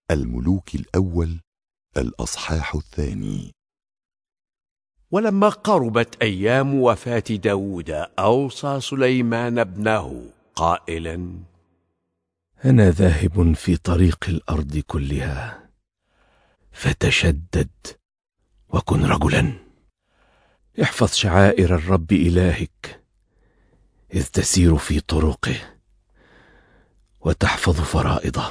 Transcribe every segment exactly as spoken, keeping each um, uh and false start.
الملوك الأول الأصحاح الثاني. ولما قربت أيام وفاة داود أوصى سليمان ابنه قائلا: أنا ذاهب في طريق الأرض كلها، فتشدد وكن رجلا. احفظ شعائر الرب إلهك إذ تسير في طرقه، وتحفظ فرائضه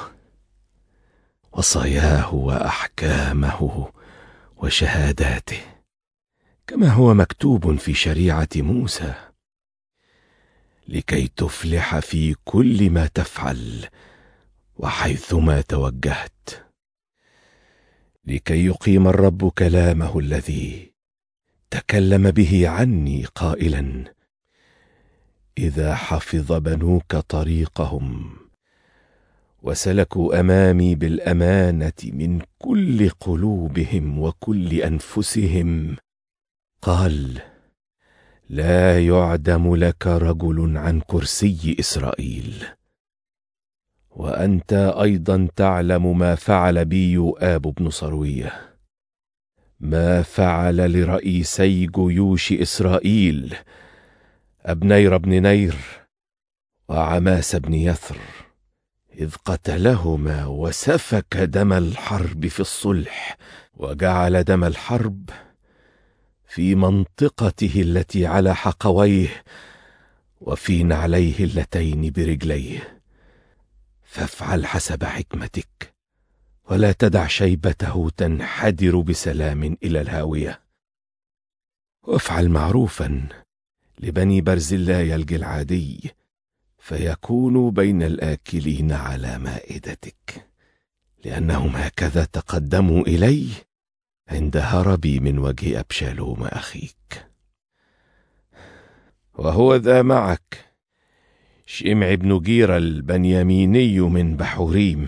وصاياه وأحكامه وشهاداته، كما هو مكتوب في شريعة موسى، لكي تفلح في كل ما تفعل وحيثما توجهت، لكي يقيم الرب كلامه الذي تكلم به عني قائلا: إذا حفظ بنوك طريقهم وسلكوا أمامي بالأمانة من كل قلوبهم وكل أنفسهم، قال: لا يعدم لك رجل عن كرسي إسرائيل. وأنت أيضا تعلم ما فعل بي يؤاب بن صروية، ما فعل لرئيسي جيوش إسرائيل أبنير بن نير وعماس بن يثر، إذ قتلهما وسفك دم الحرب في الصلح، وجعل دم الحرب في منطقته التي على حقويه وفي نعليه اللتين برجليه. فافعل حسب حكمتك، ولا تدع شيبته تنحدر بسلام إلى الهاوية. وافعل معروفا لبني برزلاي الجلعادي، فيكونوا بين الآكلين على مائدتك، لأنهم هكذا تقدموا إلي عند هربي من وجه أبشالوم أخيك. وهو ذا معك شمع بن جيرة البنياميني من بحوريم،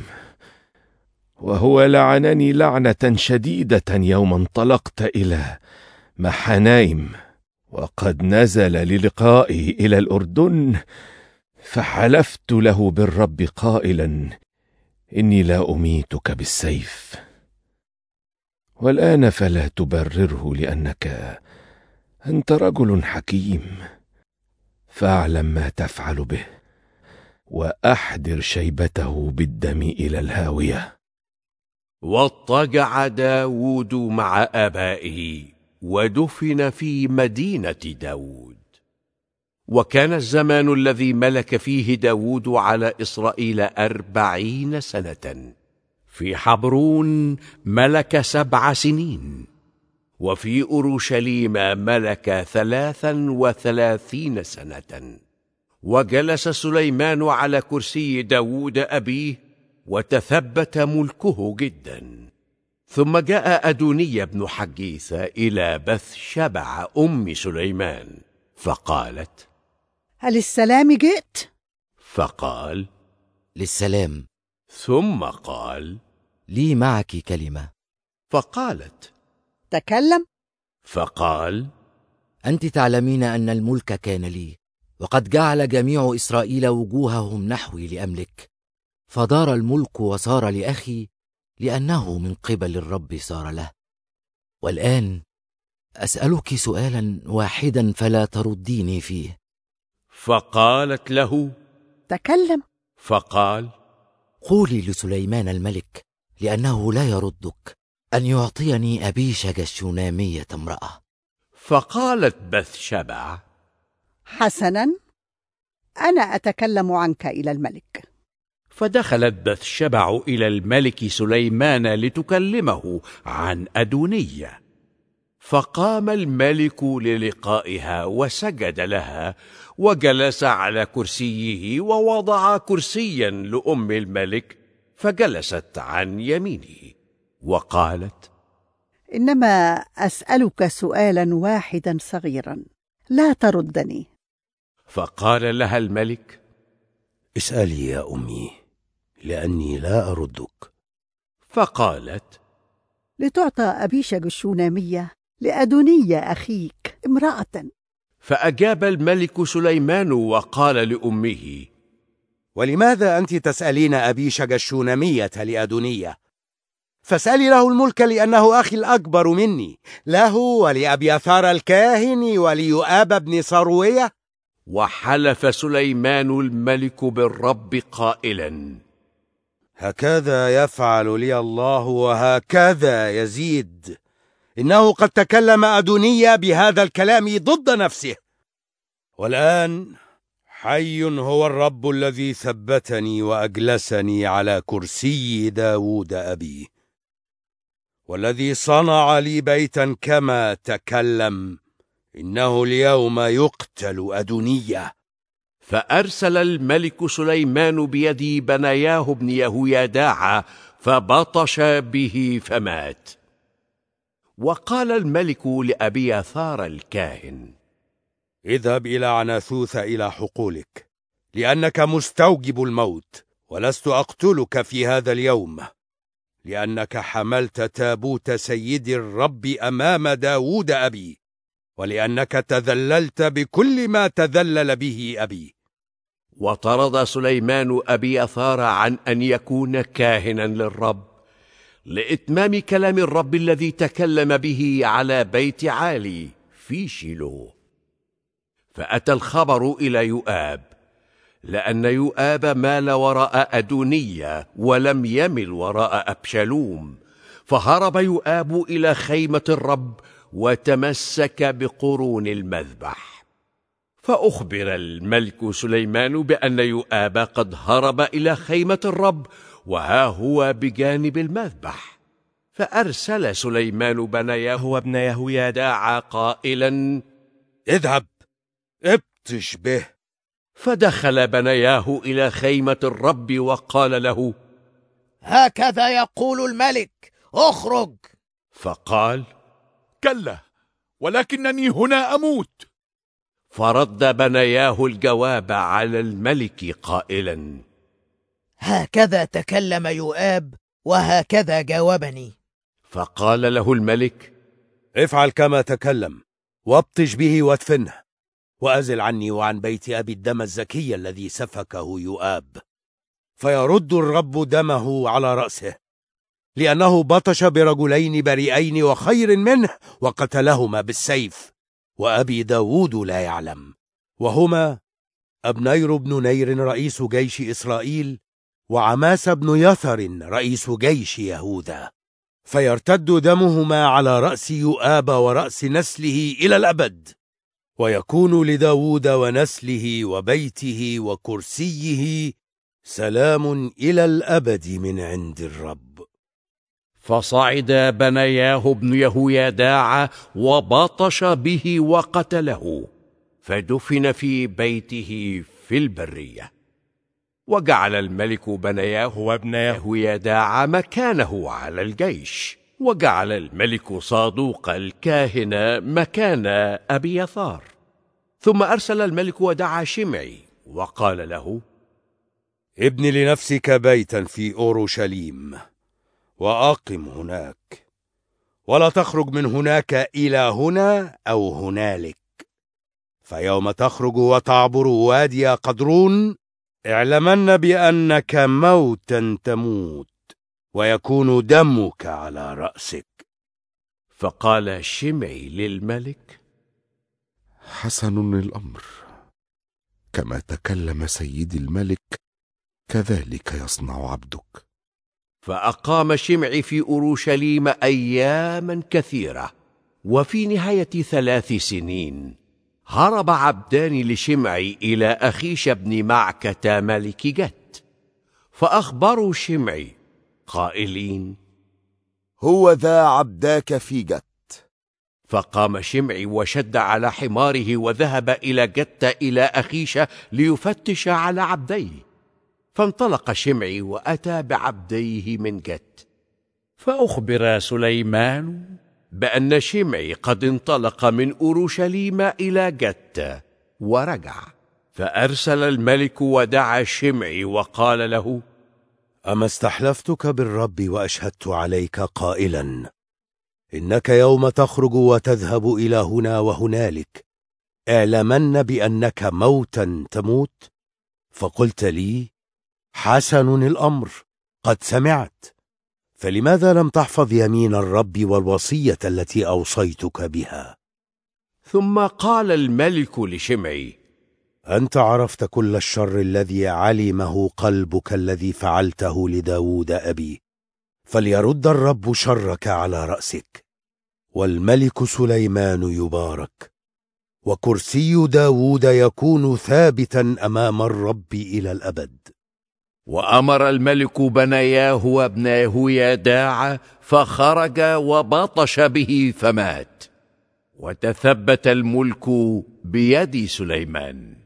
وهو لعنني لعنة شديدة يوم انطلقت إلى محنايم، وقد نزل للقائي إلى الأردن، فحلفت له بالرب قائلا: إني لا أميتك بالسيف. والآن فلا تبرره، لأنك أنت رجل حكيم، فاعلم ما تفعل به، وأحضر شيبته بالدم إلى الهاوية. واضطجع داود مع آبائه ودفن في مدينة داود. وكان الزمان الذي ملك فيه داود على إسرائيل أربعين سنة. في حبرون ملك سبع سنين، وفي أورشليم ملك ثلاثا وثلاثين سنة. وجلس سليمان على كرسي داود أبيه، وتثبت ملكه جدا. ثم جاء أدوني بن حجيث إلى بث شبع أم سليمان، فقالت: هل السلام جئت؟ فقال: للسلام. ثم قال: لي معك كلمة. فقالت: تكلم. فقال: أنت تعلمين أن الملك كان لي، وقد جعل جميع إسرائيل وجوههم نحوي لأملك، فدار الملك وصار لأخي، لأنه من قبل الرب صار له. والآن أسألك سؤالا واحدا فلا ترديني فيه. فقالت له: تكلم. فقال: قولي لسليمان الملك، لأنه لا يردك، أن يعطيني أبيشج الشونامية امرأة. فقالت بثشبع: حسنا، أنا أتكلم عنك إلى الملك. فدخلت بثشبع إلى الملك سليمان لتكلمه عن أدونية. فقام الملك للقائها وسجد لها، وجلس على كرسيه، ووضع كرسيا لأم الملك، فجلست عن يمينه. وقالت: إنما أسألك سؤالا واحدا صغيرا، لا تردني. فقال لها الملك: اسألي يا أمي، لأني لا أردك. فقالت: لتعطى أبيشج الشونامية لأدونية أخيك امرأة. فأجاب الملك سليمان وقال لأمه: ولماذا أنت تسألين أبيشج الشونامية لأدونية؟ فاسألي له الملك لأنه أخي الأكبر مني، له ولأبياثار الكاهن وليؤاب بن صروية. وحلف سليمان الملك بالرب قائلا: هكذا يفعل لي الله وهكذا يزيد، إنه قد تكلم أدونية بهذا الكلام ضد نفسه. والآن حي هو الرب الذي ثبتني وأجلسني على كرسي داود أبي، والذي صنع لي بيتا كما تكلم، إنه اليوم يقتل أدونية. فأرسل الملك سليمان بيد بناياه بن يهويداع فبطش به فمات. وقال الملك لأبياثار الكاهن: اذهب إلى عناثوث إلى حقولك، لأنك مستوجب الموت، ولست أقتلك في هذا اليوم، لأنك حملت تابوت سيد الرب أمام داود أبي، ولأنك تذللت بكل ما تذلل به أبي. وطرد سليمان أبياثار عن أن يكون كاهنا للرب لإتمام كلام الرب الذي تكلم به على بيت عالي في شيلو. فأتى الخبر إلى يؤاب، لأن يؤاب مال وراء أدونية ولم يمل وراء أبشالوم، فهرب يؤاب إلى خيمة الرب وتمسك بقرون المذبح. فأخبر الملك سليمان بأن يؤاب قد هرب إلى خيمة الرب وها هو بجانب المذبح. فأرسل سليمان بناياه وابن يهويداع قائلا: اذهب ابطش به. فدخل بناياه إلى خيمة الرب وقال له: هكذا يقول الملك، اخرج. فقال: كلا، ولكنني هنا أموت. فرد بناياه الجواب على الملك قائلا: هكذا تكلم يؤاب وهكذا جاوبني. فقال له الملك: افعل كما تكلم، وابطش به وادفنه، وأزل عني وعن بيت أبي الدم الزكي الذي سفكه يؤاب، فيرد الرب دمه على رأسه، لأنه بطش برجلين بريئين وخير منه وقتلهما بالسيف، وأبي داود لا يعلم، وهما أبنير بن نير رئيس جيش إسرائيل، وعماس بن يثر رئيس جيش يهوذا، فيرتد دمهما على رأس يؤاب ورأس نسله إلى الأبد، ويكون لداود ونسله وبيته وكرسيه سلام إلى الأبد من عند الرب. فصعد بناياه بن يهويداع وبطش به وقتله، فدفن في بيته في البرية. وجعل الملك بناياه وابن يهويداع مكانه على الجيش، وجعل الملك صادوق الكاهن مكان أبياثار. ثم أرسل الملك ودعا شمعي وقال له: ابن لنفسك بيتا في أورشليم وأقم هناك، ولا تخرج من هناك إلى هنا أو هنالك، فيوم تخرج وتعبر وادي قدرون اعلمن بأنك موتا تموت، ويكون دمك على رأسك. فقال شمعي للملك: حسن الأمر، كما تكلم سيدي الملك كذلك يصنع عبدك. فأقام شمعي في أورشليم أياما كثيرة. وفي نهاية ثلاث سنين هرب عبدان لشمعي إلى أخيش بن معكة ملك جت، فأخبروا شمعي قائلين: هو ذا عبداك في جت. فقام شمعي وشد على حماره وذهب إلى جت إلى أخيش ليفتش على عبديه. فانطلق شمعي وأتى بعبديه من جت. فأخبر سليمان بأن شمعي قد انطلق من أورشليم إلى جت ورجع. فأرسل الملك ودعا شمعي وقال له: أما استحلفتك بالرب وأشهدت عليك قائلا إنك يوم تخرج وتذهب إلى هنا وهنالك اعلمن بأنك موتا تموت، فقلت لي: حسن الأمر، قد سمعت. فلماذا لم تحفظ يمين الرب والوصية التي أوصيتك بها؟ ثم قال الملك لشمعي: أنت عرفت كل الشر الذي علمه قلبك الذي فعلته لداود أبي، فليرد الرب شرك على رأسك، والملك سليمان يبارك، وكرسي داود يكون ثابتا أمام الرب إلى الأبد. وأمر الملك بنياه وابن يهويداع، فخرج وبطش به فمات، وتثبت الملك بيد سليمان.